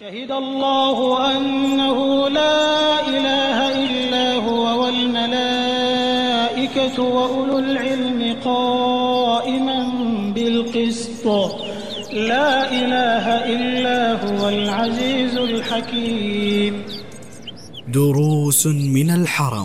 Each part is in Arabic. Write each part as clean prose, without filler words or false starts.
شهد الله أنه لا إله إلا هو والملائكة وأولو العلم قائما بالقسط لا إله إلا هو العزيز الحكيم. دروس من الحرم.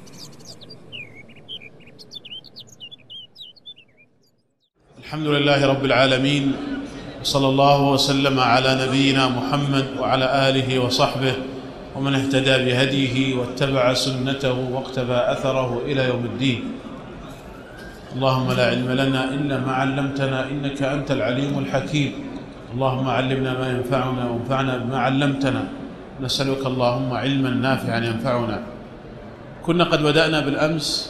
الحمد لله رب العالمين، صلى الله وسلم على نبينا محمد وعلى آله وصحبه ومن اهتدى بهديه واتبع سنته واقتفى أثره إلى يوم الدين. اللهم لا علم لنا إلا ما علمتنا إنك أنت العليم الحكيم. اللهم علمنا ما ينفعنا وانفعنا بما علمتنا. نسألك اللهم علما نافعا ينفعنا. كنا قد بدأنا بالأمس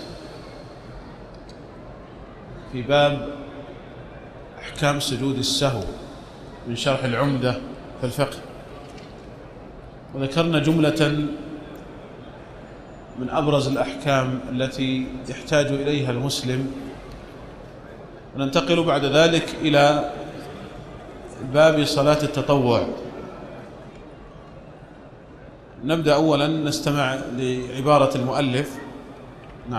في باب أحكام سجود السهو من شرح العمدة في الفقه، وذكرنا جملة من أبرز الأحكام التي يحتاج إليها المسلم، وننتقل بعد ذلك إلى باب صلاة التطوع. نبدأ أولا نستمع لعبارة المؤلف. نعم.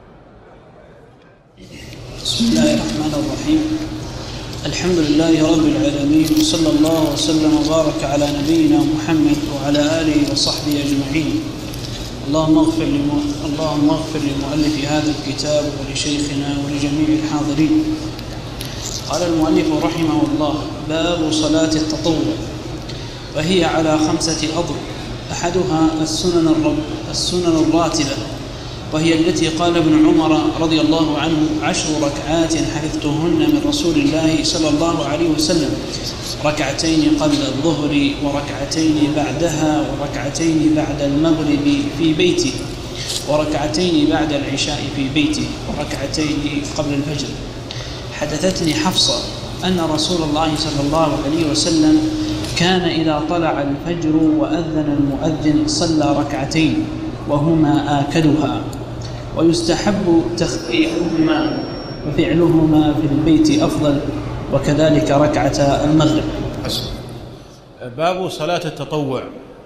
بسم الله الرحمن الرحيم. الحمد لله رب العالمين، وصلى الله وسلم وبارك على نبينا محمد وعلى آله وصحبه أجمعين. اللهم اغفر لمؤلف هذا الكتاب ولشيخنا ولجميع الحاضرين. قال المؤلف رحمه الله: باب صلاة التطوع، وهي على 5 أضرب. أحدها السنن الراتبة، وهي التي قال ابن عمر رضي الله عنه: 10 ركعات حفظتهن من رسول الله صلى الله عليه وسلم، 2 قبل الظهر وركعتين بعدها وركعتين بعد المغرب في بيته وركعتين بعد العشاء في بيته وركعتين قبل الفجر. حدثتني حفصة أن رسول الله صلى الله عليه وسلم كان إذا طلع الفجر وأذن المؤذن صلى 2 وهما آكدها، ويستحب تخفيفهما وفعلهما في البيت أفضل، وكذلك ركعة المغرب. باب صلاة التطوع.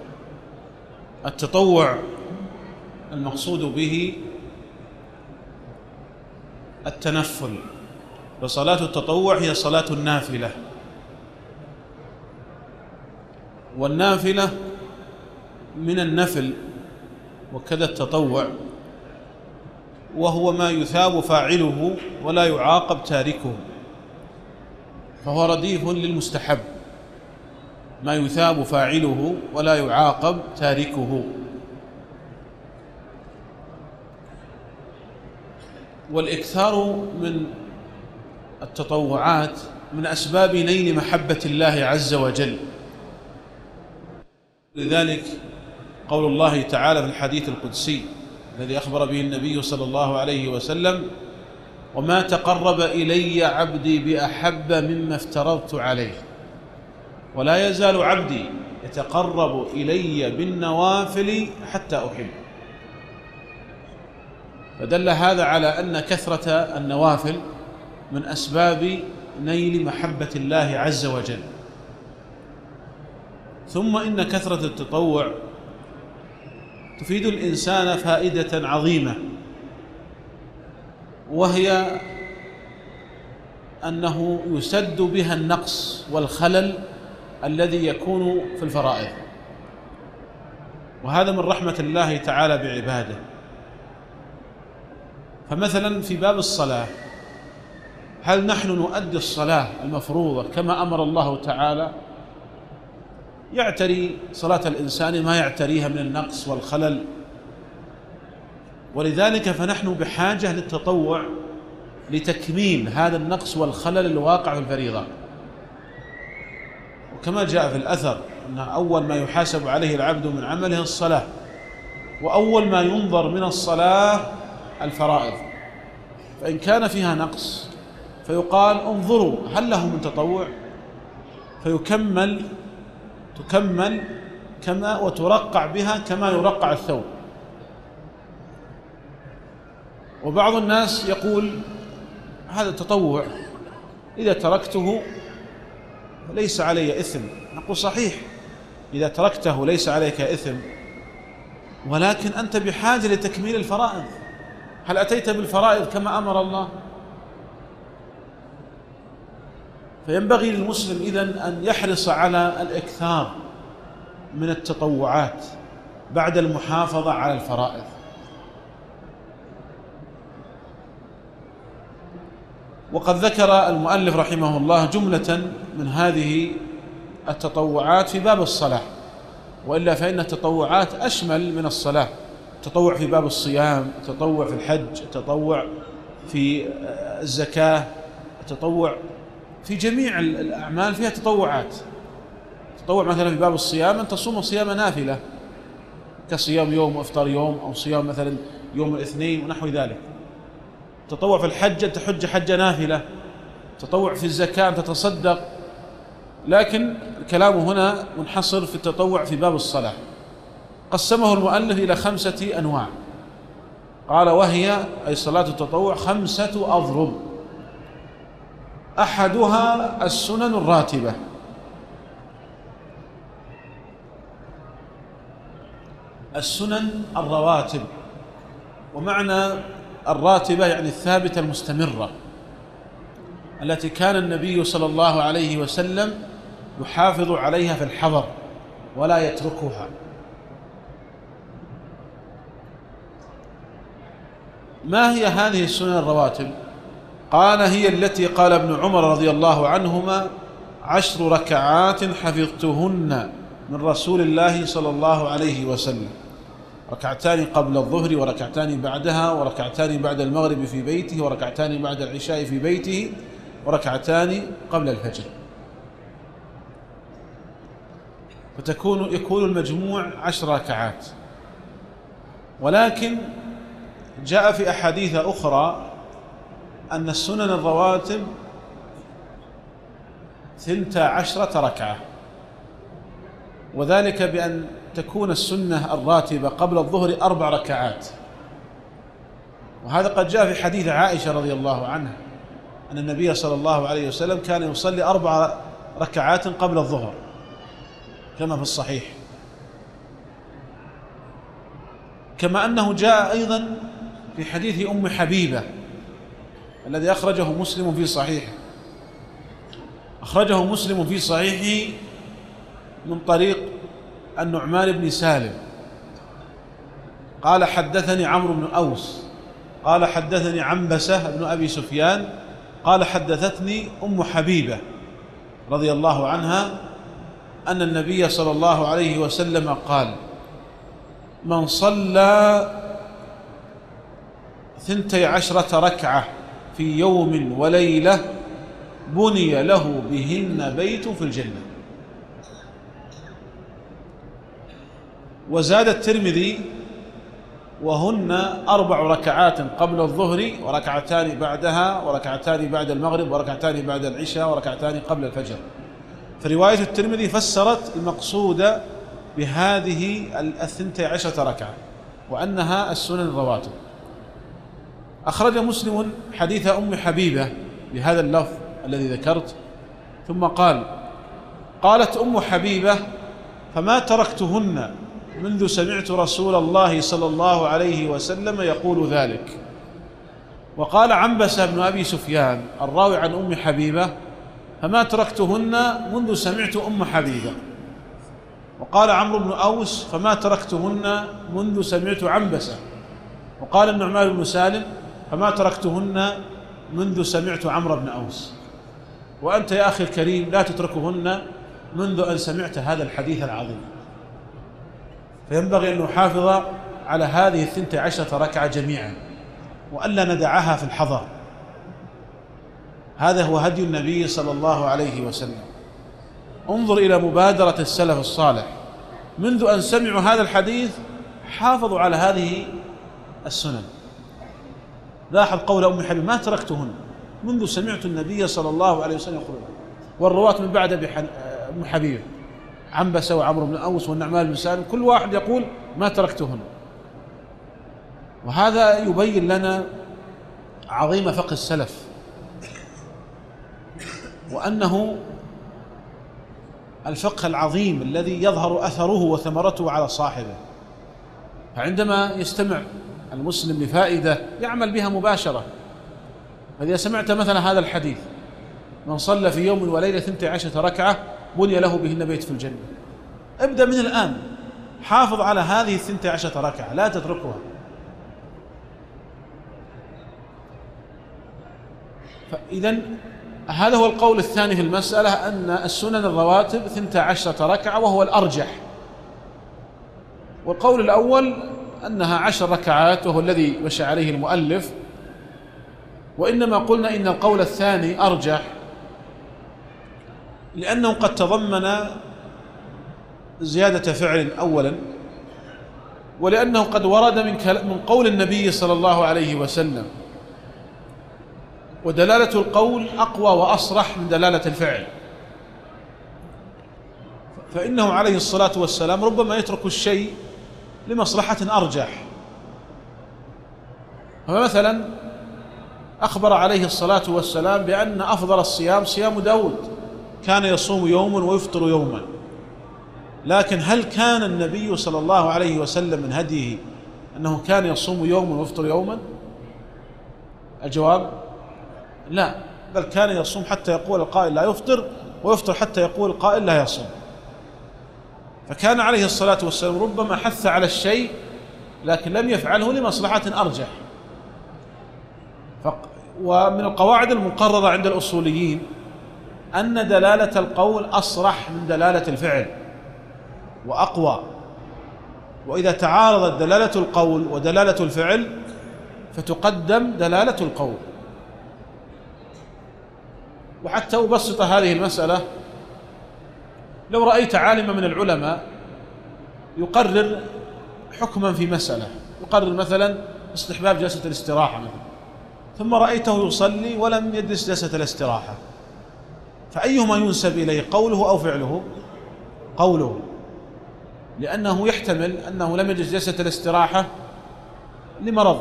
التطوع المقصود به التنفل، فصلاة التطوع هي صلاة النافلة، والنافلة من النفل وكذا التطوع، وهو ما يثاب فاعله ولا يعاقب تاركه، فهو رديف للمستحب، ما يثاب فاعله ولا يعاقب تاركه. والإكثار من التطوعات من أسباب نيل محبة الله عز وجل. لذلك قول الله تعالى في الحديث القدسي الذي أخبر به النبي صلى الله عليه وسلم: وما تقرب إلي عبدي بأحب مما افترضت عليه، ولا يزال عبدي يتقرب إلي بالنوافل حتى أحب. فدل هذا على أن كثرة النوافل من أسباب نيل محبة الله عز وجل. ثم إن كثرة التطوع تفيد الإنسان فائدة عظيمة، وهي أنه يسد بها النقص والخلل الذي يكون في الفرائض، وهذا من رحمة الله تعالى بعباده. فمثلا في باب الصلاة، هل نحن نؤدي الصلاة المفروضة كما أمر الله تعالى؟ يعتري صلاة الإنسان ما يعتريها من النقص والخلل، ولذلك فنحن بحاجة للتطوع لتكميل هذا النقص والخلل الواقع في الفريضة. وكما جاء في الأثر أن أول ما يحاسب عليه العبد من عمله الصلاة، وأول ما ينظر من الصلاة الفرائض، فإن كان فيها نقص فيقال: انظروا هل له من تطوع، تكمل كما وترقع بها كما يرقع الثوب. وبعض الناس يقول: هذا التطوع إذا تركته ليس علي إثم. نقول: صحيح، إذا تركته ليس عليك إثم، ولكن أنت بحاجة لتكميل الفرائض. هل أتيت بالفرائض كما أمر الله؟ فينبغي للمسلم إذن أن يحرص على الإكثار من التطوعات بعد المحافظة على الفرائض. وقد ذكر المؤلف رحمه الله جملة من هذه التطوعات في باب الصلاة، وإلا فإن التطوعات أشمل من الصلاة. التطوع في باب الصيام، التطوع في الحج، التطوع في الزكاة، التطوع في جميع الأعمال فيها تطوعات. التطوع مثلا في باب الصيام أن تصوم صيام نافلة كصيام يوم وإفطار يوم، أو صيام مثلا يوم الاثنين ونحو ذلك. التطوع في الحج أن تحج حجة نافلة. التطوع في الزكاة أن تتصدق. لكن الكلام هنا منحصر في التطوع في باب الصلاة. قسمه المؤلف إلى 5 أنواع، قال وهي أي صلاة التطوع 5 أضرب. أحدها السنن الراتبة، السنن الرواتب. ومعنى الراتبة يعني الثابتة المستمرة، التي كان النبي صلى الله عليه وسلم يحافظ عليها في الحضر ولا يتركها. ما هي هذه السنن الرواتب؟ قال هي التي قال ابن عمر رضي الله عنهما 10 ركعات حفظتهن من رسول الله صلى الله عليه وسلم، 2 قبل الظهر، 2 بعدها، 2 بعد المغرب في بيته، 2 بعد العشاء في بيته، 2 قبل الفجر. يكون المجموع 10 ركعات. ولكن جاء في أحاديث أخرى أن السنن الرواتب 12 ركعة، وذلك بأن تكون السنة الراتبة قبل الظهر 4 ركعات. وهذا قد جاء في حديث عائشة رضي الله عنها أن النبي صلى الله عليه وسلم كان يصلي 4 ركعات قبل الظهر كما في الصحيح. كما أنه جاء أيضا في حديث أم حبيبة الذي أخرجه مسلم في صحيحه، أخرجه مسلم في صحيحه من طريق النعمان بن سالم قال حدثني عمرو بن أوس قال حدثني عنبسة بن أبي سفيان قال حدثتني أم حبيبة رضي الله عنها أن النبي صلى الله عليه وسلم قال من صلى 12 ركعة في يوم وليلة بني له بهن بيت في الجنة. وزاد الترمذي وهن 4 ركعات قبل الظهر، 2 بعدها، 2 بعد المغرب، 2 بعد العشاء، 2 قبل الفجر. فرواية الترمذي فسرت المقصود بهذه 12 ركعة وأنها السنن الرواتب. أخرج مسلم حديث أم حبيبة بهذا اللفظ الذي ذكرت، ثم قالت أم حبيبة فما تركتهن منذ سمعت رسول الله صلى الله عليه وسلم يقول ذلك. وقال عنبسة بن أبي سفيان الراوي عن أم حبيبة فما تركتهن منذ سمعت أم حبيبة. وقال عمرو بن أوس فما تركتهن منذ سمعت عنبسة. وقال النعمان بن سالم فما تركتهن منذ سمعت عمرو بن أوس. وأنت يا أخي الكريم لا تتركهن منذ أن سمعت هذا الحديث العظيم. فينبغي أن نحافظ على هذه 12 ركعة جميعا وألا ندعها في الحضر. هذا هو هدي النبي صلى الله عليه وسلم. انظر إلى مبادرة السلف الصالح، منذ أن سمعوا هذا الحديث حافظوا على هذه السنن. لاحظ قول أم حبيبة ما تركتهن منذ سمعت النبي صلى الله عليه وسلم يقول. والرواة من بعد أم حبيبة عنبسة وعمرو بن أوس والنعمان بن سالم كل واحد يقول ما تركتهن. وهذا يبين لنا عظيم فقه السلف، وأنه الفقه العظيم الذي يظهر أثره وثمرته على صاحبه. فعندما يستمع المسلم لفائدة يعمل بها مباشرة. فإذا سمعت مثلا هذا الحديث: من صلى في يوم وليلة 12 ركعة بني له بهن بيت في الجنة، ابدأ من الآن، حافظ على هذه 12 ركعة، لا تتركها. فإذن هذا هو القول الثاني في المسألة، أن السنن الرواتب 12 ركعة وهو الأرجح. والقول الأول أنها 10 ركعات وهو الذي مشى عليه المؤلف. وإنما قلنا إن القول الثاني أرجح لأنه قد تضمن زيادة فعل أولا، ولأنه قد ورد من قول النبي صلى الله عليه وسلم، ودلالة القول أقوى وأصرح من دلالة الفعل. فإنه عليه الصلاة والسلام ربما يترك الشيء لمصلحة أرجح. فمثلا أخبر عليه الصلاة والسلام بأن أفضل الصيام صيام داود، كان يصوم يوما ويفطر يوما. لكن هل كان النبي صلى الله عليه وسلم من هديه أنه كان يصوم يوما ويفطر يوما؟ الجواب لا، بل كان يصوم حتى يقول القائل لا يفطر، ويفطر حتى يقول القائل لا يصوم. فكان عليه الصلاة والسلام ربما حث على الشيء لكن لم يفعله لمصلحة أرجح. ومن القواعد المقررة عند الأصوليين أن دلالة القول أصرح من دلالة الفعل وأقوى، وإذا تعارضت دلالة القول ودلالة الفعل فتقدم دلالة القول. وحتى أبسط هذه المسألة، لو رأيت عالما من العلماء يقرر حكما في مسألة، يقرر مثلا استحباب جلسة الاستراحة مثلا، ثم رأيته يصلي ولم يجلس جلسة الاستراحة، فأيهما ينسب إليه، قوله أو فعله؟ قوله، لأنه يحتمل أنه لم يجلس جلسة الاستراحة لمرض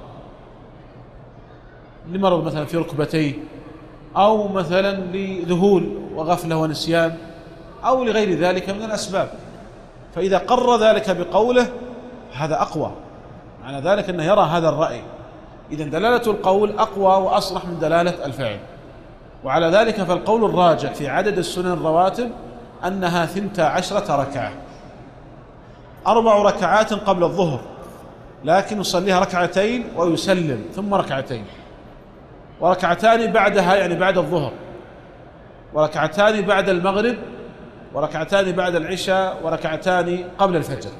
مثلا في ركبتيه، أو مثلا لذهول وغفلة ونسيان، أو لغير ذلك من الأسباب. فإذا قرر ذلك بقوله هذا أقوى، معنى ذلك أنه يرى هذا الرأي. إذن دلالة القول أقوى وأصرح من دلالة الفعل. وعلى ذلك فالقول الراجح في عدد السنن الرواتب أنها 12 ركعة، 4 ركعات قبل الظهر، لكن يصليها ركعتين ويسلم ثم ركعتين، وركعتان بعدها يعني بعد الظهر، وركعتان بعد المغرب، وركعتان بعد العشاء، وركعتان قبل الفجر.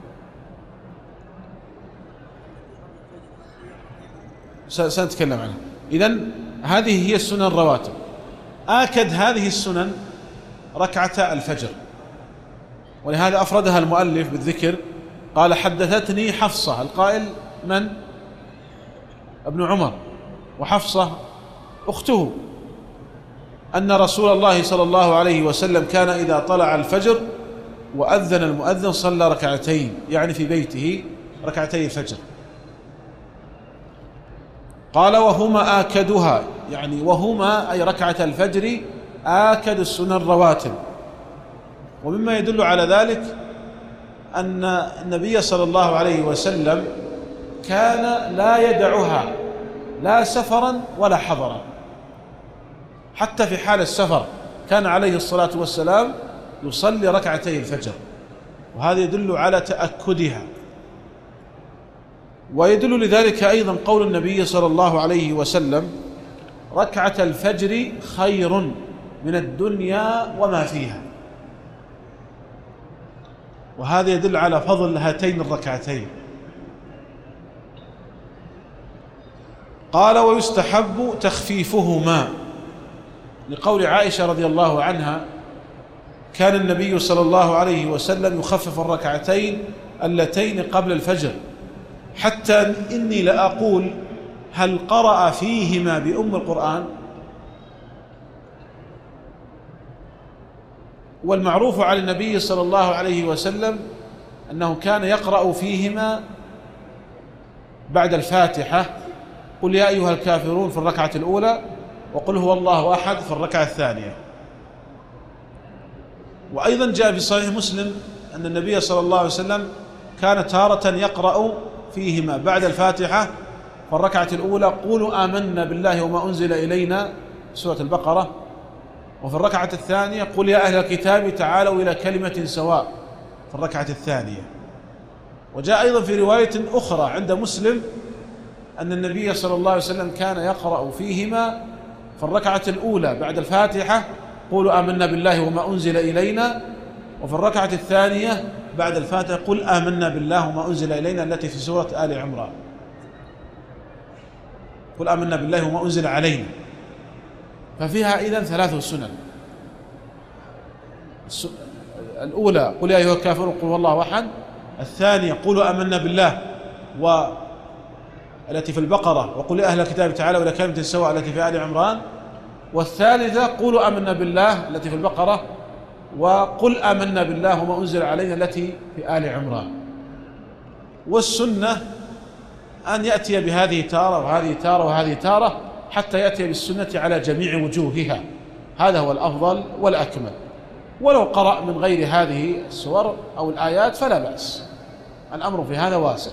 سنتكلم عنها. إذن هذه هي السنن الرواتب. آكد هذه السنن ركعتا الفجر، ولهذا أفردها المؤلف بالذكر، قال: حدثتني حفصة. القائل من؟ ابن عمر، وحفصة أخته، أن رسول الله صلى الله عليه وسلم كان إذا طلع الفجر وأذن المؤذن صلى ركعتين، يعني في بيته ركعتي الفجر. قال: وهما آكدها، يعني وهما أي ركعة الفجر آكد السنن الرواتب. ومما يدل على ذلك أن النبي صلى الله عليه وسلم كان لا يدعها لا سفرا ولا حضرا، حتى في حال السفر كان عليه الصلاة والسلام يصلي ركعتي الفجر، وهذا يدل على تأكدها. ويدل لذلك أيضا قول النبي صلى الله عليه وسلم: ركعة الفجر خير من الدنيا وما فيها. وهذا يدل على فضل هاتين الركعتين. قال: ويستحب تخفيفهما، لقول عائشة رضي الله عنها: كان النبي صلى الله عليه وسلم يخفف الركعتين اللتين قبل الفجر، حتى إني لأقول: هل قرأ فيهما بأم القرآن؟ والمعروف على النبي صلى الله عليه وسلم أنه كان يقرأ فيهما بعد الفاتحة قل يا أيها الكافرون في الركعة الأولى، وقل هو الله أحد في الركعة الثانية. وأيضا جاء في صحيح مسلم أن النبي صلى الله عليه وسلم كان تارة يقرأ فيهما بعد الفاتحة في الركعة الأولى قولوا آمنا بالله وما أنزل إلينا سورة البقرة، وفي الركعة الثانية قل يا أهل الكتاب تعالوا إلى كلمة سواء في الركعة الثانية. وجاء أيضا في رواية أخرى عند مسلم أن النبي صلى الله عليه وسلم كان يقرأ فيهما في الركعة الأولى بعد الفاتحة قولوا آمنا بالله وما أنزل إلينا، وفي الركعة الثانية بعد الفاتحة قل آمنا بالله وما أنزل إلينا التي في سورة آل عمران، قل آمنا بالله وما أنزل علينا. ففيها إذن 3 سنن. الأولى قل يا أيها الكافرون قل والله أحد، الثانية قولوا آمنا بالله التي في البقرة وقل يا أهل الكتاب تعالوا إلى كلمة سواء التي في آل عمران، والثالثة قولوا آمنا بالله التي في البقرة وقل آمنا بالله وما أنزل علينا التي في آل عمران. والسنة أن يأتي بهذه تارة وهذه تارة وهذه تارة حتى يأتي بالسنة على جميع وجوهها، هذا هو الأفضل والأكمل. ولو قرأ من غير هذه السور أو الآيات فلا بأس، الأمر في هذا واسع.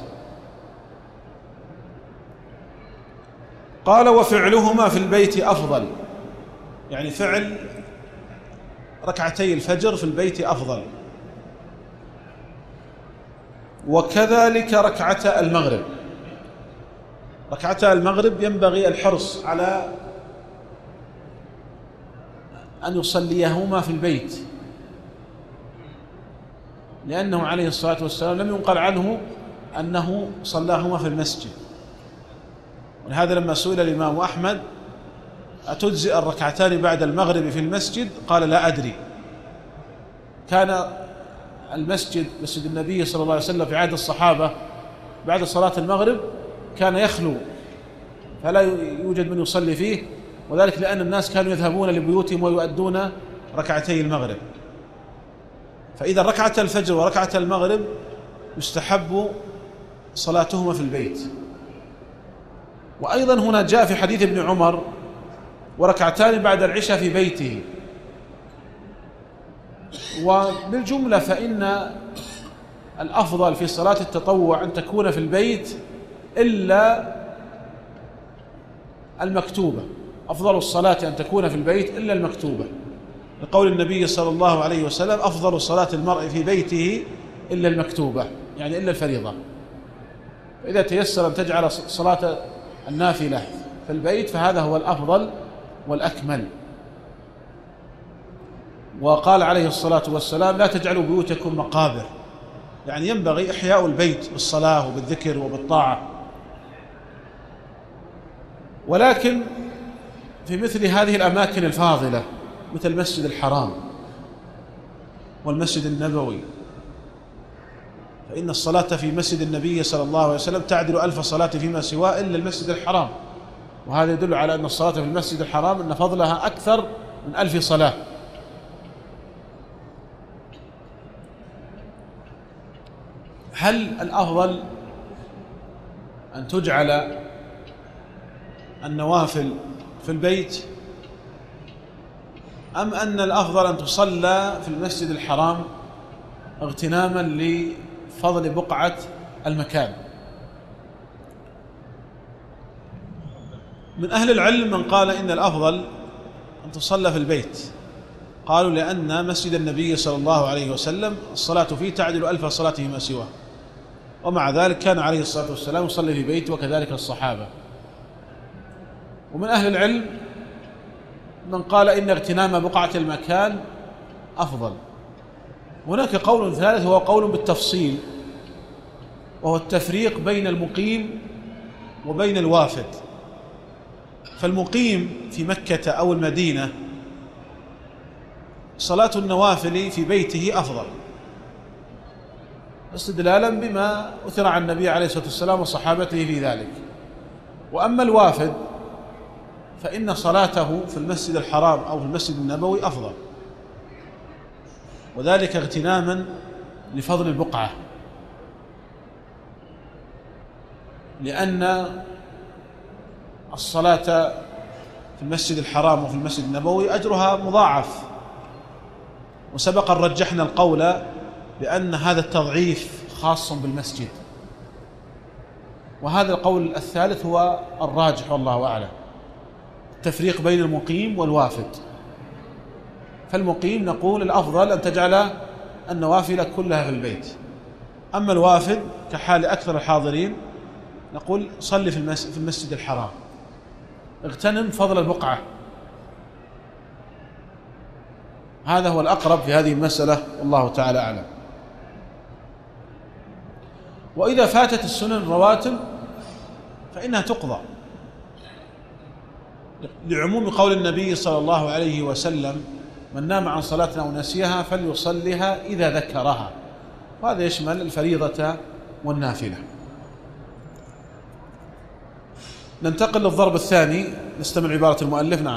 قال وفعلهما في البيت أفضل، يعني فعل ركعتي الفجر في البيت أفضل، وكذلك ركعة المغرب. ركعة المغرب ينبغي الحرص على أن يصليهما في البيت، لأنه عليه الصلاة والسلام لم ينقل عنه أنه صلاهما في المسجد. ولهذا لما سئل الإمام أحمد أتجزئ الركعتان بعد المغرب في المسجد قال لا أدري. كان المسجد مسجد النبي صلى الله عليه وسلم في عهد الصحابة بعد صلاة المغرب كان يخلو فلا يوجد من يصلي فيه، وذلك لأن الناس كانوا يذهبون لبيوتهم ويؤدون ركعتي المغرب. فإذا ركعة الفجر وركعة المغرب يستحب صلاتهما في البيت. وأيضا هنا جاء في حديث ابن عمر وركعتان بعد العشاء في بيته. وبالجملة فإن الأفضل في صلاة التطوع أن تكون في البيت إلا المكتوبة، أفضل الصلاة أن تكون في البيت إلا المكتوبة، لقول النبي صلى الله عليه وسلم أفضل صلاة المرء في بيته إلا المكتوبة، يعني إلا الفريضة. فإذا تيسر أن تجعل صلاة النافلة في البيت فهذا هو الأفضل والأكمل. وقال عليه الصلاة والسلام لا تجعلوا بيوتكم مقابر، يعني ينبغي إحياء البيت بالصلاة وبالذكر وبالطاعة. ولكن في مثل هذه الأماكن الفاضلة مثل المسجد الحرام والمسجد النبوي، فإن الصلاة في مسجد النبي صلى الله عليه وسلم تعدل 1000 صلاة فيما سواه إلا المسجد الحرام، وهذا يدل على أن الصلاة في المسجد الحرام أن فضلها أكثر من 1000 صلاة. هل الأفضل أن تجعل النوافل في البيت أم أن الأفضل أن تصلى في المسجد الحرام اغتناما لفضل بقعة المكان؟ من أهل العلم من قال إن الأفضل أن تصلى في البيت، قالوا لأن مسجد النبي صلى الله عليه وسلم الصلاة فيه تعدل 1000 صلاة فيما سواه، ومع ذلك كان عليه الصلاة والسلام يصلي في بيته وكذلك الصحابة. ومن أهل العلم من قال إن اغتنام بقعة المكان أفضل. هناك قول ثالث هو قول بالتفصيل، وهو التفريق بين المقيم وبين الوافد. فالمقيم في مكة أو المدينة صلاة النوافل في بيته أفضل، استدلالا بما أثر عن النبي عليه الصلاة والسلام وصحابته في ذلك. وأما الوافد فإن صلاته في المسجد الحرام أو في المسجد النبوي أفضل، وذلك اغتناما لفضل البقعة، لأن الصلاة في المسجد الحرام وفي المسجد النبوي أجرها مضاعف، وسبق أن رجحنا القول بأن هذا التضعيف خاص بالمسجد، وهذا القول الثالث هو الراجح والله أعلم، التفريق بين المقيم والوافد. فالمقيم نقول الأفضل أن تجعل النوافل كلها في البيت، أما الوافد كحال أكثر الحاضرين نقول صلي في المسجد الحرام، اغتنم فضل البقعة. هذا هو الأقرب في هذه المسألة والله تعالى أعلم. وإذا فاتت السنن الرواتب فإنها تقضى لعموم قول النبي صلى الله عليه وسلم: من نام عن صلاة أو نسيها فليصلها إذا ذكرها، وهذا يشمل الفريضة والنافلة. ننتقل للضرب الثاني، نستمع عبارة المؤلف. نعم.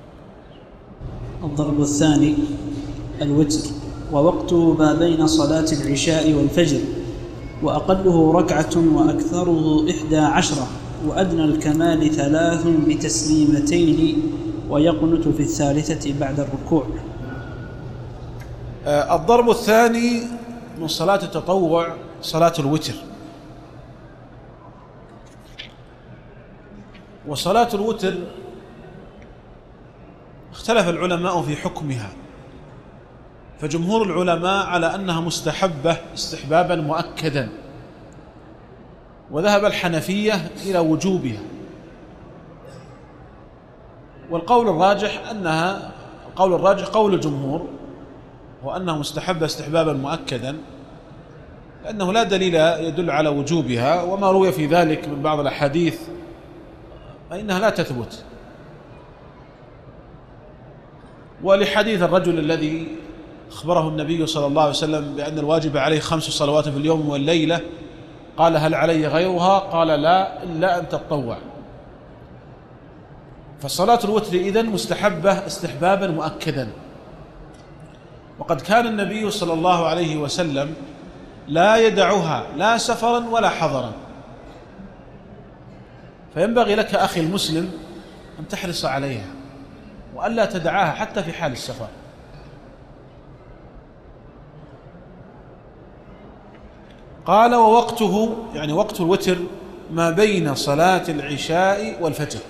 الضرب الثاني الوتر، ووقته ما بين صلاة العشاء والفجر، وأقله ركعة وأكثره 11، وأدنى الكمال 3 بتسليمتين، ويقنت في الثالثة بعد الركوع. الضرب الثاني من صلاة التطوع صلاة الوتر. وصلاة الوتر اختلف العلماء في حكمها، فجمهور العلماء على أنها مستحبة استحبابا مؤكدا، وذهب الحنفية إلى وجوبها. والقول الراجح قول الجمهور وأنها مستحبة استحبابا مؤكدا، لأنه لا دليل يدل على وجوبها، وما روي في ذلك من بعض الأحاديث فإنها لا تثبت. ولحديث الرجل الذي أخبره النبي صلى الله عليه وسلم بأن الواجب عليه 5 صلوات في اليوم والليلة، قال: هل علي غيرها؟ قال: لا، إلا أن تتطوع. فصلاة الوتر إذن مستحبة استحبابا مؤكدا. وقد كان النبي صلى الله عليه وسلم لا يدعها لا سفرا ولا حضرا، فينبغي لك أخي المسلم أن تحرص عليها وألا تدعاها حتى في حال السفر. قال: ووقته يعني وقت الوتر ما بين صلاة العشاء والفجر.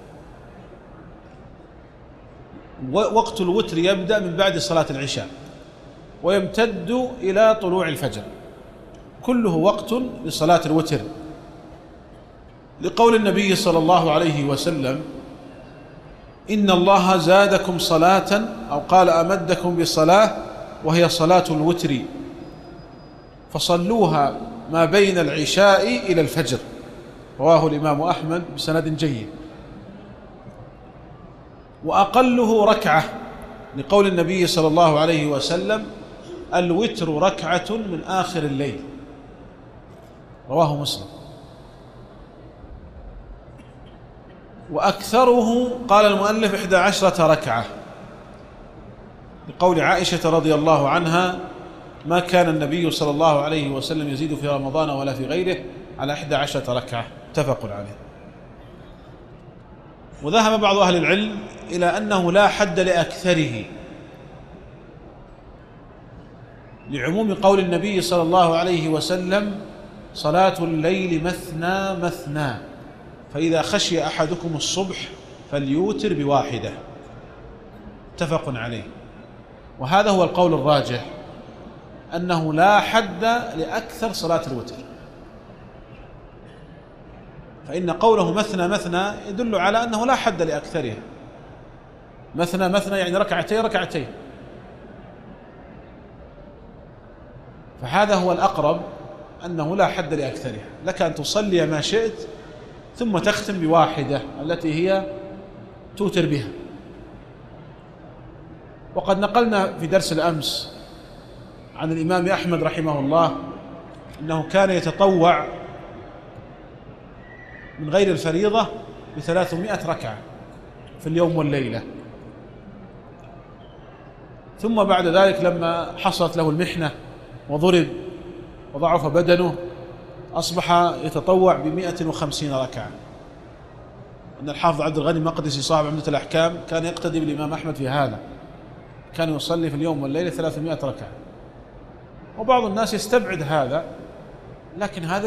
وقت الوتر يبدأ من بعد صلاة العشاء ويمتد إلى طلوع الفجر، كله وقت لصلاة الوتر، لقول النبي صلى الله عليه وسلم: إن الله زادكم صلاة، أو قال: أمدكم بصلاة، وهي صلاة الوتر، فصلوها ما بين العشاء إلى الفجر. رواه الإمام أحمد بسند جيد. وأقله ركعة، لقول النبي صلى الله عليه وسلم: الوتر ركعة من آخر الليل. رواه مسلم. وأكثره قال المؤلف 11 ركعة، لقول عائشة رضي الله عنها: ما كان النبي صلى الله عليه وسلم يزيد في رمضان ولا في غيره على 11 ركعة، متفق عليه. وذهب بعض أهل العلم إلى أنه لا حد لأكثره، لعموم قول النبي صلى الله عليه وسلم: صلاة الليل مثنى مثنى، فإذا خشي أحدكم الصبح فليوتر بواحدة، متفق عليه. وهذا هو القول الراجح، أنه لا حد لأكثر صلاة الوتر، فإن قوله مثنى مثنى يدل على أنه لا حد لأكثرها. مثنى مثنى يعني ركعتين ركعتين، فهذا هو الأقرب، أنه لا حد لأكثرها، لك أن تصلي ما شئت ثم تختم بواحدة التي هي توتر بها. وقد نقلنا في درس الأمس عن الإمام أحمد رحمه الله أنه كان يتطوع من غير الفريضة ب300 ركعة في اليوم والليلة، ثم بعد ذلك لما حصلت له المحنة وضرب وضعف بدنه أصبح يتطوع ب150 ركعة. أن الحافظ عبد الغني المقدسي صاحب عمدة الأحكام كان يقتدي بالإمام أحمد في هذا، كان يصلي في اليوم والليلة 300 ركعة. وبعض الناس يستبعد هذا، لكن هذا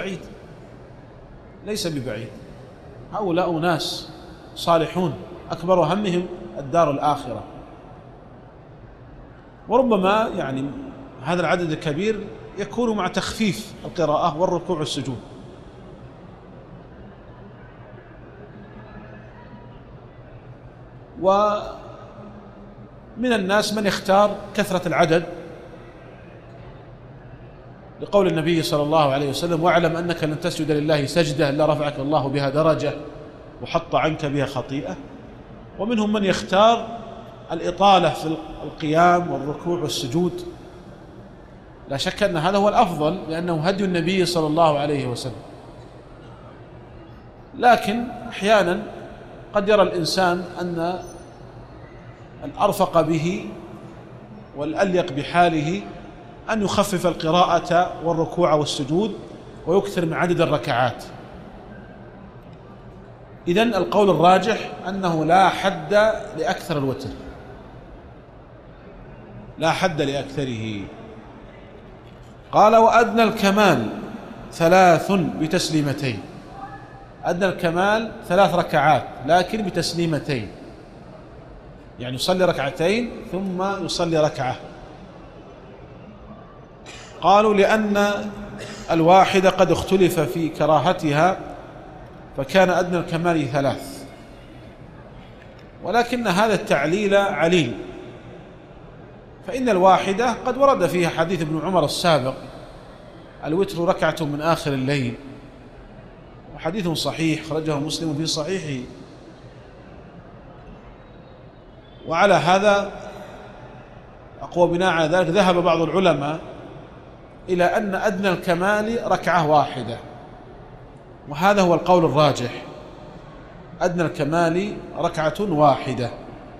ليس ببعيد. هؤلاء ناس صالحون أكبر همهم الدار الآخرة، وربما يعني هذا العدد الكبير يكون مع تخفيف القراءة والركوع والسجود. ومن الناس من يختار كثرة العدد لقول النبي صلى الله عليه وسلم: واعلم أنك لن تسجد لله سجدة إلا رفعك الله بها درجة وحط عنك بها خطيئة. ومنهم من يختار الإطالة في القيام والركوع والسجود. لا شك أن هذا هو الأفضل، لأنه هدي النبي صلى الله عليه وسلم. لكن أحيانا قد يرى الإنسان أن الأرفق به والأليق بحاله أن يخفف القراءة والركوع والسجود ويكثر من عدد الركعات. إذن القول الراجح أنه لا حد لأكثر الوتر، لا حد لأكثره. قال: وأدنى الكمال 3 بتسليمتين. أدنى الكمال 3 ركعات لكن بتسليمتين، يعني يصلي ركعتين ثم يصلي ركعة. قالوا: لأن الواحدة قد اختلف في كراهتها، فكان أدنى الكمال 3. ولكن هذا التعليل عليل، فإن الواحدة قد ورد فيها حديث ابن عمر السابق: الوتر ركعة من آخر الليل، وحديث صحيح خرجه مسلم في صحيحه. وعلى هذا أقوى بناء على ذلك ذهب بعض العلماء إلى أن أدنى الكمال ركعة واحدة، وهذا هو القول الراجح، أدنى الكمال ركعة واحدة،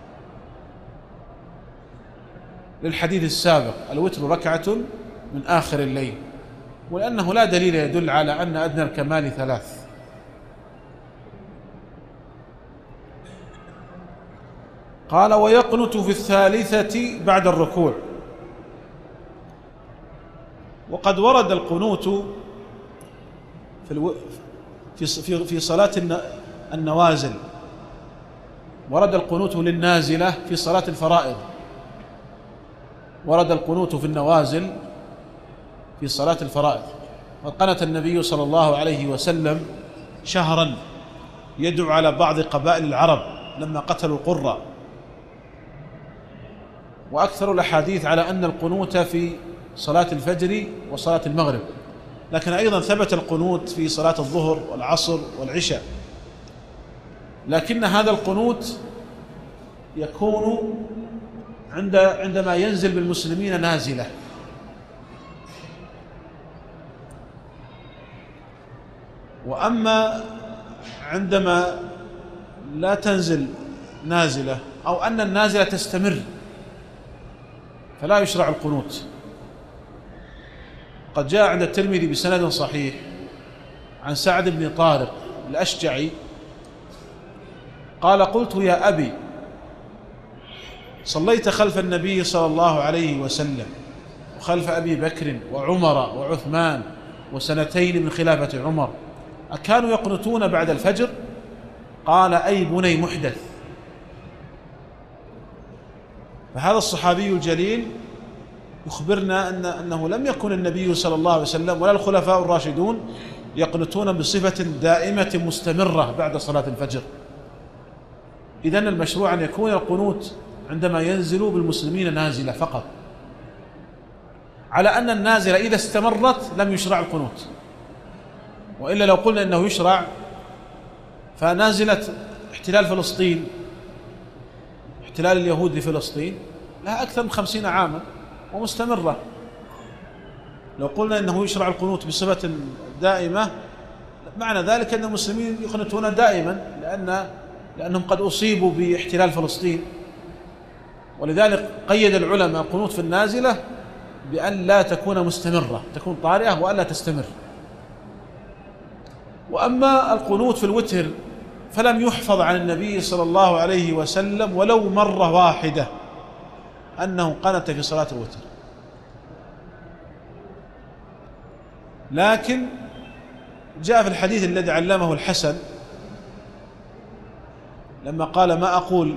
للحديث السابق: الوتر ركعة من آخر الليل، ولأنه لا دليل يدل على أن أدنى الكمال 3. قال: ويقنت في 3 بعد الركوع. وقد ورد القنوت في صلاة النوازل، ورد القنوت للنازلة في صلاة الفرائض، ورد القنوت في النوازل في صلاة الفرائض. وقنت النبي صلى الله عليه وسلم شهرا يدعو على بعض قبائل العرب لما قتلوا القرة. وأكثر الأحاديث على أن القنوت في صلاة الفجر وصلاة المغرب، لكن أيضا ثبت القنوت في صلاة الظهر والعصر والعشاء. لكن هذا القنوت يكون عندما ينزل بالمسلمين نازلة، وأما عندما لا تنزل نازلة أو أن النازلة تستمر فلا يشرع القنوت. قد جاء عند الترمذي بسند صحيح عن سعد بن طارق الأشجعي قال: قلت يا أبي، صليت خلف النبي صلى الله عليه وسلم وخلف أبي بكر وعمر وعثمان وسنتين من خلافة عمر، أكانوا يقنتون بعد الفجر؟ قال: أي بني محدث. فهذا الصحابي الجليل يخبرنا أنه لم يكن النبي صلى الله عليه وسلم ولا الخلفاء الراشدون يقنتون بصفة دائمة مستمرة بعد صلاة الفجر. إذن المشروع أن يكون القنوت عندما ينزل بالمسلمين نازلة فقط، على أن النازلة إذا استمرت لم يشرع القنوت. وإلا لو قلنا أنه يشرع فنازلة احتلال فلسطين، احتلال اليهود لفلسطين، لها أكثر من 50 عاما ومستمرة. لو قلنا أنه يشرع القنوت بصفة دائمة معنى ذلك أن المسلمين يقنتون دائما، لأنهم قد أصيبوا باحتلال فلسطين. ولذلك قيد العلماء القنوت في النازلة بأن لا تكون مستمرة، تكون طارئة وأن لا تستمر. وأما القنوت في الوتر فلم يحفظ عن النبي صلى الله عليه وسلم ولو مرة واحدة أنه قنت في صلاة الوتر، لكن جاء في الحديث الذي علمه الحسن لما قال: ما أقول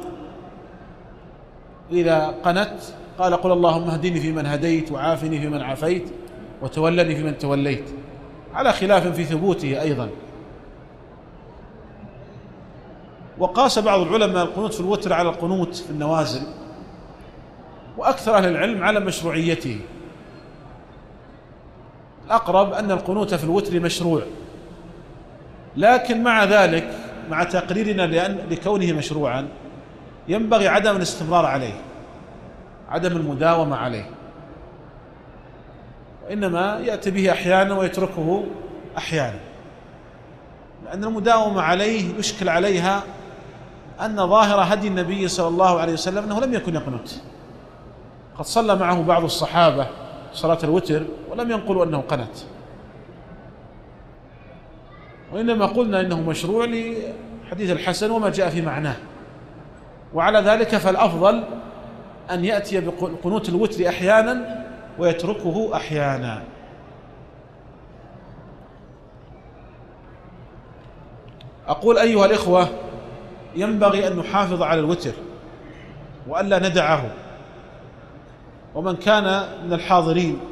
إذا قنت؟ قال: قل اللهم اهدني فيمن هديت، وعافني فيمن عافيت، وتولني فيمن توليت، على خلاف في ثبوته أيضا. وقاس بعض العلماء القنوت في الوتر على القنوت في النوازل، وأكثر أهل العلم على مشروعيته. الأقرب أن القنوت في الوتر مشروع، لكن مع ذلك مع تقريرنا لكونه مشروعا ينبغي عدم الاستمرار عليه، عدم المداومة عليه، وإنما يأتي به أحيانا ويتركه أحيانا، لأن المداومة عليه يشكل عليها أن ظاهر هدي النبي صلى الله عليه وسلم أنه لم يكن يقنت. قد صلى معه بعض الصحابة صلاة الوتر ولم ينقلوا أنه قنت، وإنما قلنا إنه مشروع لحديث الحسن وما جاء في معناه. وعلى ذلك فالأفضل أن يأتي بقنوت الوتر أحيانا ويتركه أحيانا. أقول أيها الإخوة، ينبغي أن نحافظ على الوتر وألا ندعه. ومن كان من الحاضرين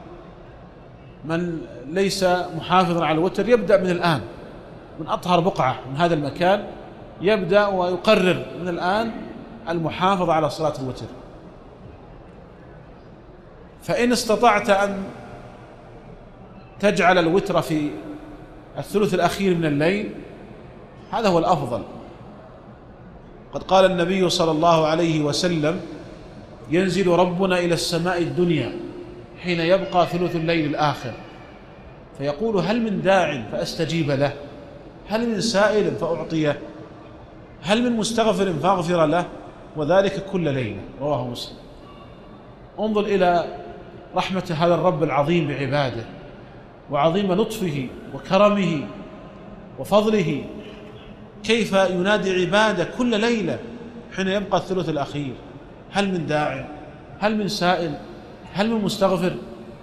من ليس محافظا على الوتر يبدأ من الآن، من أطهر بقعة من هذا المكان يبدأ ويقرر من الآن المحافظة على صلاة الوتر. فإن استطعت أن تجعل الوتر في الثلث الأخير من الليل هذا هو الأفضل. قد قال النبي صلى الله عليه وسلم: ينزل ربنا إلى السماء الدنيا حين يبقى ثلث الليل الآخر فيقول: هل من داع فأستجيب له، هل من سائل فأعطيه، هل من مستغفر فأغفر له، وذلك كل ليلة. رواه مسلم. انظر إلى رحمة هذا الرب العظيم بعباده، وعظيم لطفه وكرمه وفضله، كيف ينادي عباده كل ليلة حين يبقى الثلث الأخير: هل من داع، هل من سائل، هل من مستغفر.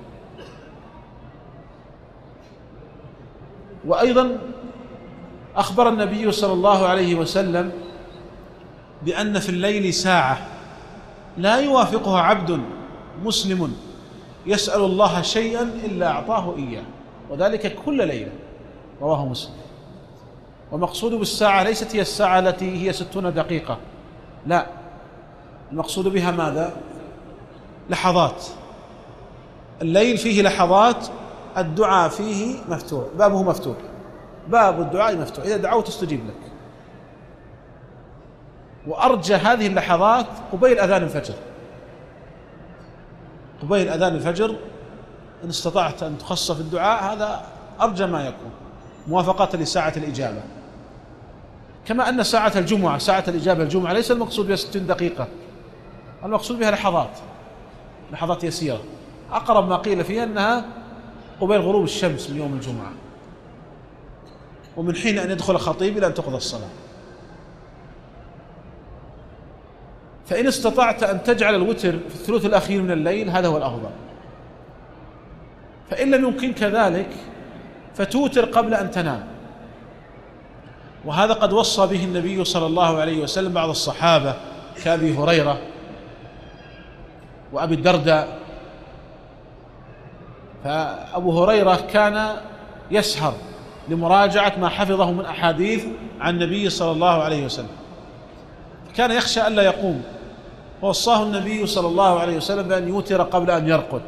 وأيضا أخبر النبي صلى الله عليه وسلم بأن في الليل ساعة لا يوافقها عبد مسلم يسأل الله شيئا إلا أعطاه إياه، وذلك كل ليلة. رواه مسلم. ومقصود بالساعة ليست هي الساعة التي هي 60 دقيقة، لا، المقصود بها ماذا؟ لحظات. الليل فيه لحظات الدعاء فيه مفتوح، بابه مفتوح، باب الدعاء مفتوح، إذا دعوت استجيب لك. وأرجى هذه اللحظات قبيل أذان الفجر، قبيل أذان الفجر إن استطعت أن تخصص في الدعاء هذا أرجى ما يكون، موافقة لساعة الإجابة. كما أن ساعة الجمعة، ساعة الإجابة الجمعة ليس المقصود بها 60 دقيقة، المقصود بها لحظات، لحظات يسيرة، أقرب ما قيل فيها أنها قبيل غروب الشمس من يوم الجمعة، ومن حين أن يدخل الخطيب إلى أن تقضى الصلاة. فإن استطعت أن تجعل الوتر في الثلث الأخير من الليل هذا هو الأفضل. فإن لم يمكنك ذلك فتوتر قبل أن تنام، وهذا قد وصى به النبي صلى الله عليه وسلم بعض الصحابة كأبي هريرة وأبي الدرداء. فأبو هريرة كان يسهر لمراجعة ما حفظه من أحاديث عن النبي صلى الله عليه وسلم، كان يخشى ألا يقوم، فوصاه النبي صلى الله عليه وسلم بأن يوتر قبل أن يرقد.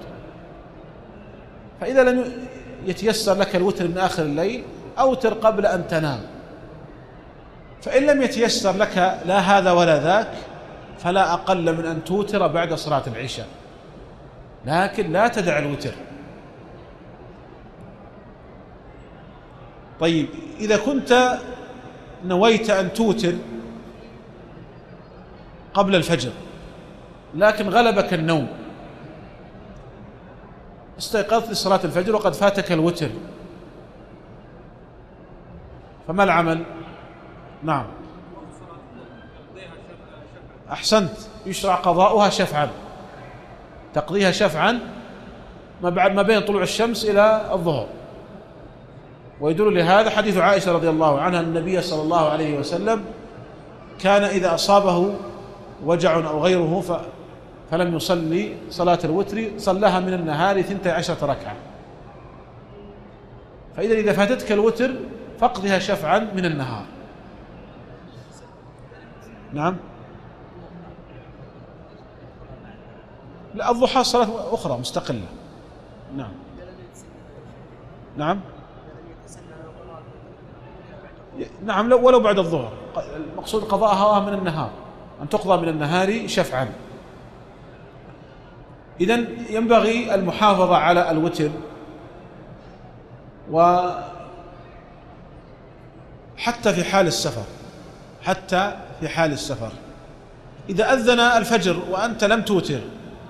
فإذا لم يتيسر لك الوتر من آخر الليل أوتر قبل أن تنام. فإن لم يتيسر لك لا هذا ولا ذاك فلا أقل من أن توتر بعد صلاة العشاء، لكن لا تدع الوتر. طيب، إذا كنت نويت أن توتر قبل الفجر لكن غلبك النوم، استيقظت لصلاة الفجر وقد فاتك الوتر، فما العمل؟ نعم، أحسنت، يشرع قضاؤها شفعا، تقضيها شفعا ما بين طلوع الشمس إلى الظهر. ويدل لهذا حديث عائشة رضي الله عنها أن النبي صلى الله عليه وسلم كان إذا أصابه وجع أو غيره فلم يصلي صلاة الوتر صلاها من النهار 12 ركعة. فإذا إذا فاتتك الوتر فاقضها شفعا من النهار. نعم. لا، الضحى صلاة أخرى مستقلة. نعم. نعم. نعم، ولو بعد الظهر. المقصود قضاءها من النهار، أن تقضى من النهار شفعا. إذن ينبغي المحافظة على الوتر، وحتى في حال السفر، حتى في حال السفر إذا أذن الفجر وأنت لم توتر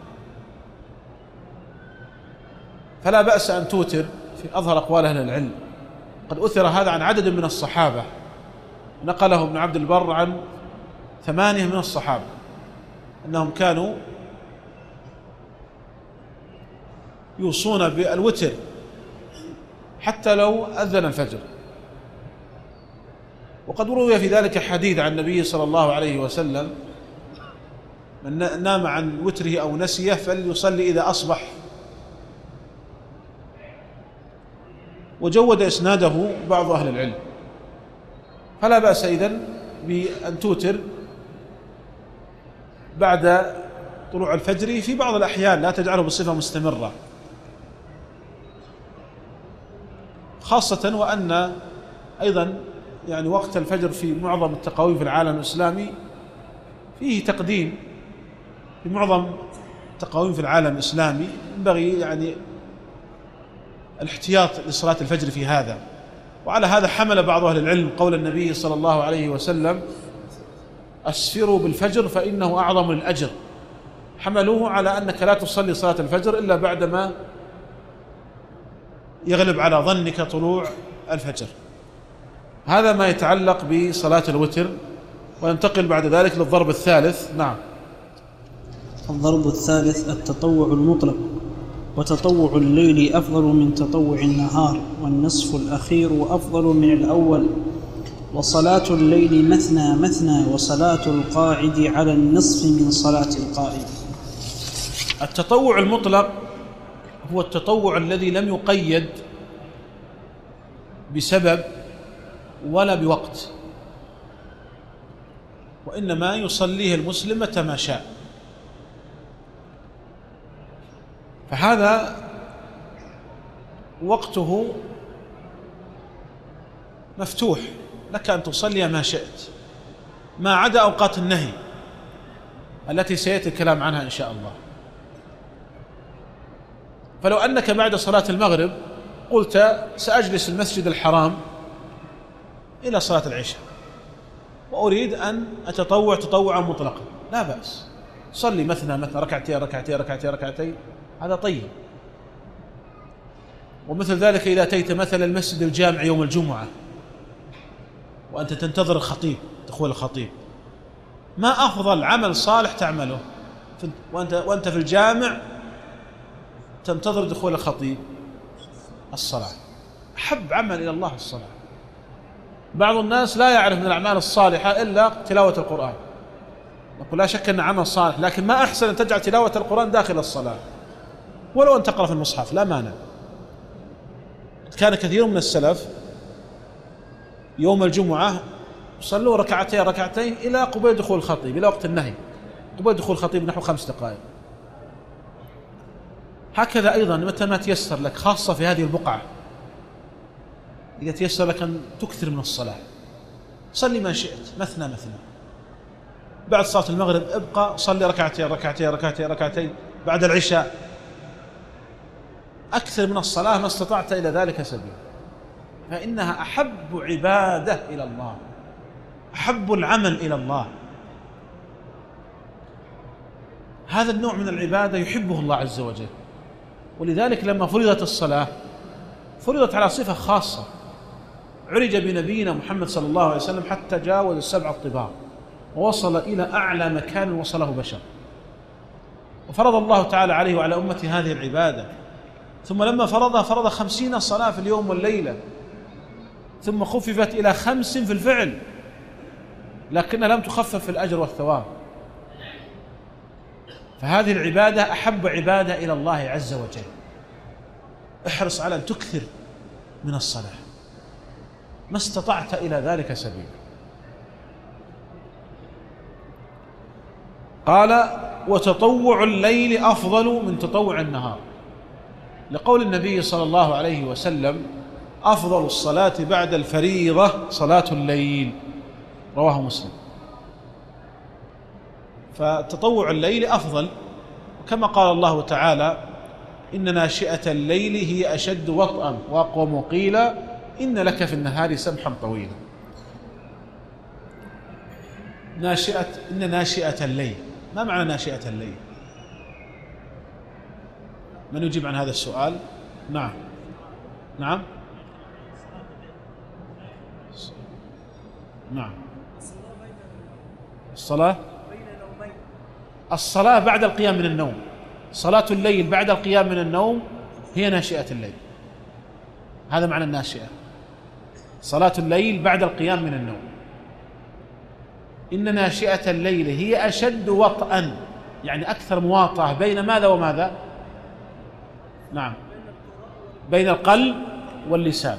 فلا بأس أن توتر في أظهر أقوال أهل العلم. قد أثر هذا عن عدد من الصحابة، نقله ابن عبد البر عن 8 من الصحابة أنهم كانوا يوصون بالوتر حتى لو أذن الفجر. وقد روي في ذلك حديث عن النبي صلى الله عليه وسلم: من نام عن وتره أو نسيه فليصلي إذا أصبح. وجود إسناده بعض أهل العلم، فلا بأس إذن بأن توتر بعد طلوع الفجر في بعض الأحيان، لا تجعله بصفة مستمرة، خاصة وأن أيضا يعني وقت الفجر في معظم التقاويم في العالم الإسلامي فيه تقديم، في معظم التقاويم في العالم الإسلامي ينبغي يعني الاحتياط لصلاة الفجر في هذا. وعلى هذا حمل بعض أهل العلم قول النبي صلى الله عليه وسلم: أسفروا بالفجر فإنه أعظم للأجر. حملوه على أنك لا تصلي صلاة الفجر إلا بعدما يغلب على ظنك طلوع الفجر. هذا ما يتعلق بصلاة الوتر. وننتقل بعد ذلك للضرب الثالث. نعم. الضرب الثالث التطوع المطلق. وتطوع الليل أفضل من تطوع النهار، والنصف الأخير أفضل من الأول، وصلاة الليل مثنى مثنى، وصلاة القاعد على النصف من صلاة القائم. التطوع المطلق هو التطوع الذي لم يقيد بسبب ولا بوقت، وإنما يصليه المسلم متى ما شاء. فهذا وقته مفتوح لك أن تصلي ما شئت، ما عدا أوقات النهي التي سيأتي الكلام عنها إن شاء الله. فلو أنك بعد صلاة المغرب قلت سأجلس المسجد الحرام إلى صلاة العشاء وأريد أن أتطوع تطوعا مطلقا، لا بأس، صلي مثنى مثنى، ركعتين ركعتين ركعتين ركعتين، هذا طيب. ومثل ذلك إذا أتيت مثلا المسجد الجامع يوم الجمعة وأنت تنتظر الخطيب، دخول الخطيب، ما أفضل عمل صالح تعمله وأنت في الجامع تنتظر دخول الخطيب؟ الصلاة. أحب عمل إلى الله الصلاة. بعض الناس لا يعرف من الأعمال الصالحة إلا تلاوة القرآن، نقول لا شك أن عمل صالح، لكن ما أحسن أن تجعل تلاوة القرآن داخل الصلاة، ولو أن تقرأ في المصحف لا مانع. كان كثير من السلف يوم الجمعة صلوا ركعتين ركعتين إلى قبيل دخول الخطيب، إلى وقت النهي، قبيل دخول الخطيب نحو 5 دقائق. هكذا أيضا متى ما تيسر لك، خاصة في هذه البقعة، إذا تيسر لك أن تكثر من الصلاة، صلي ما شئت مثنى مثنى. بعد صلاة المغرب ابقى صلي ركعتين ركعتين ركعتين ركعتين. بعد العشاء أكثر من الصلاة ما استطعت إلى ذلك سبيل، فإنها أحب عبادة إلى الله، أحب العمل إلى الله. هذا النوع من العبادة يحبه الله عز وجل. ولذلك لما فرضت الصلاة فرضت على صفة خاصة، عرج بنبينا محمد صلى الله عليه وسلم حتى جاوز 7 الطباق ووصل إلى أعلى مكان وصله بشر، وفرض الله تعالى عليه وعلى أمته هذه العبادة، ثم لما فرض 50 صلاة في اليوم والليلة، ثم خففت إلى 5 في الفعل، لكنها لم تخفف في الأجر والثواب. فهذه العبادة أحب عبادة إلى الله عز وجل. احرص على أن تكثر من الصلاة ما استطعت إلى ذلك سبيل. قال: وتطوع الليل أفضل من تطوع النهار، لقول النبي صلى الله عليه وسلم: أفضل الصلاة بعد الفريضة صلاة الليل، رواه مسلم. فتطوع الليل أفضل، وكما قال الله تعالى: إن ناشئة الليل هي أشد وطئا وأقوم قيلا إن لك في النهار سبحا طويلا. إن ناشئة الليل، ما معنى ناشئة الليل؟ من يجيب عن هذا السؤال؟ نعم نعم نعم. الصلاة بعد القيام من النوم، صلاة الليل بعد القيام من النوم هي ناشئة الليل، هذا معنى الناشئة، صلاة الليل بعد القيام من النوم. إن ناشئة الليل هي أشد وطئا، يعني أكثر مواطأة بين ماذا وماذا؟ نعم، بين القلب واللسان،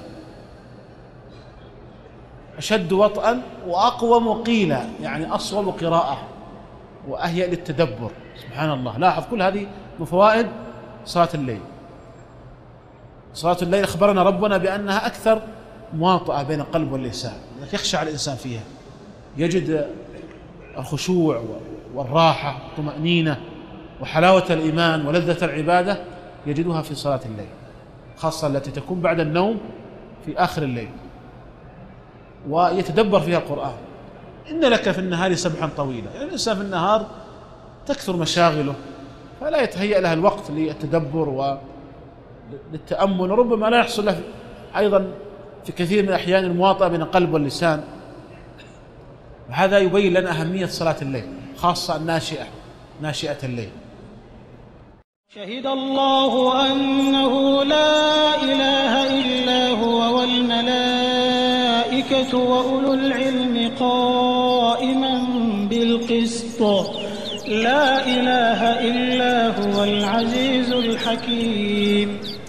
أشد وطئا وأقوم قيلا، يعني أصوب قراءة وأهيأ للتدبر. سبحان الله، لاحظ كل هذه من فوائد صلاة الليل. صلاة الليل أخبرنا ربنا بأنها أكثر مواطأة بين القلب واللسان، يخشع الإنسان فيها، يجد الخشوع والراحة والطمأنينة وحلاوة الإيمان ولذة العبادة، يجدها في صلاة الليل، خاصة التي تكون بعد النوم في آخر الليل، ويتدبر فيها القرآن. إن لك في النهار سبحا طويلا، يعني الإنسان في النهار تكثر مشاغله، فلا يتهيأ لها الوقت للتدبر وللتأمل، وربما لا يحصل له أيضا في كثير من الأحيان المواطأة بين القلب واللسان. وهذا يبين لنا أهمية صلاة الليل، خاصة الناشئة، ناشئة الليل. شهد الله أنه لا إله إلا هو والملائكة وأولو العلم قائما بالقسط لا إله إلا هو العزيز الحكيم.